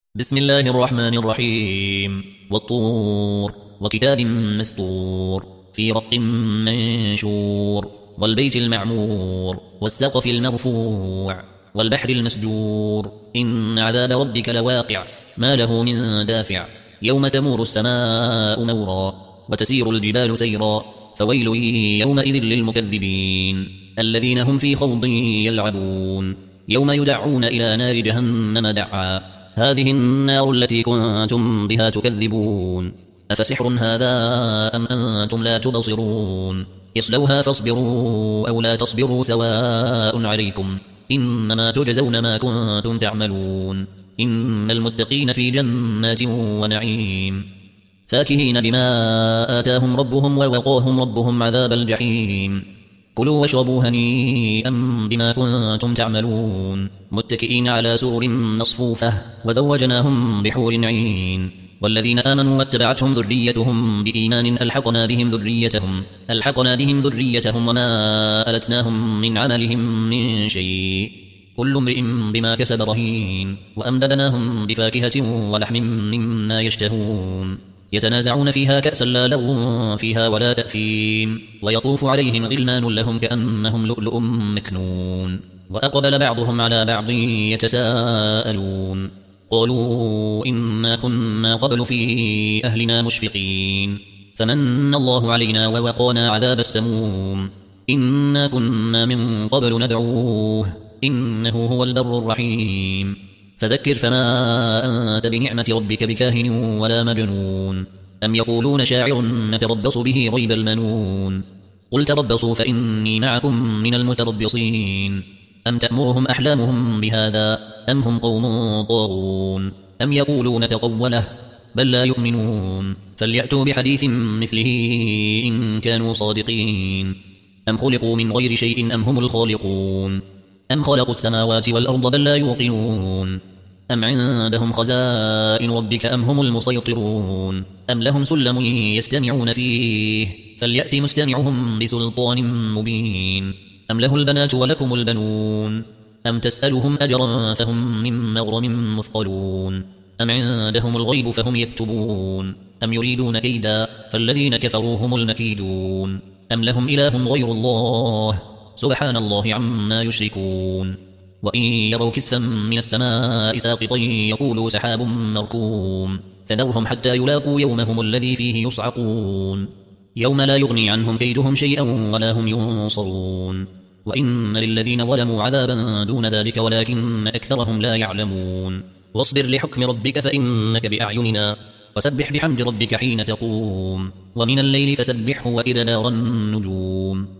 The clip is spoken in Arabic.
بسم الله الرحمن الرحيم والطور وكتاب مسطور في رق منشور والبيت المعمور والسقف المرفوع والبحر المسجور إن عذاب ربك لواقع ما له من دافع يوم تمور السماء مورا وتسير الجبال سيرا فويل يومئذ للمكذبين الذين هم في خوض يلعبون يوم يدعون إلى نار جهنم دعا هذه النار التي كنتم بها تكذبون أفسحر هذا أم أنتم لا تبصرون اصلوها فاصبروا أو لا تصبروا سواء عليكم إنما تجزون ما كنتم تعملون إن المتقين في جنات ونعيم فاكهين بما آتاهم ربهم ووقاهم ربهم عذاب الجحيم كلوا واشربوا هنيئا بما كنتم تعملون متكئين على سرر مصفوفة وزوجناهم بحور عين والذين آمنوا واتبعتهم ذريتهم بإيمان ألحقنا بهم ذريتهم وما ألتناهم من عملهم من شيء كل امرئ بما كسب رهين وأمددناهم بفاكهة ولحم مما يشتهون يتنازعون فيها كأسا لا لغو فيها ولا تأثيم ويطوف عليهم غلمان لهم كأنهم لؤلؤ مكنون وأقبل بعضهم على بعض يتساءلون قالوا إنا كنا قبل في أهلنا مشفقين فمن الله علينا ووقانا عذاب السموم إنا كنا من قبل ندعوه إنه هو البر الرحيم فذكر فما أنت بنعمة ربك بكاهن ولا مجنون أم يقولون شاعر نتربص به ريب المنون قل تربصوا فإني معكم من المتربصين أم تأمرهم أحلامهم بهذا أم هم قوم طاغون أم يقولون تقوله بل لا يؤمنون فليأتوا بحديث مثله إن كانوا صادقين أم خلقوا من غير شيء أم هم الخالقون أم خلقوا السماوات والأرض بل لا يوقنون أم عندهم خزائن ربك أم هم المسيطرون أم لهم سلم يستمعون فيه فليأت مستمعهم بسلطان مبين أم له البنات ولكم البنون أم تسألهم أجرا فهم من مغرم مثقلون أم عندهم الغيب فهم يكتبون أم يريدون كيدا فالذين كفروا هم المكيدون أم لهم إله غير الله سبحان الله عما يشركون وإن يروا كسفا من السماء ساقطا يقولوا سحاب مركوم فذرهم حتى يلاقوا يومهم الذي فيه يصعقون يوم لا يغني عنهم كيدهم شيئا ولا هم ينصرون وإن للذين ظلموا عذابا دون ذلك ولكن أكثرهم لا يعلمون واصبر لحكم ربك فإنك بأعيننا وسبح بحمد ربك حين تقوم ومن الليل فسبحه وإدبار النجوم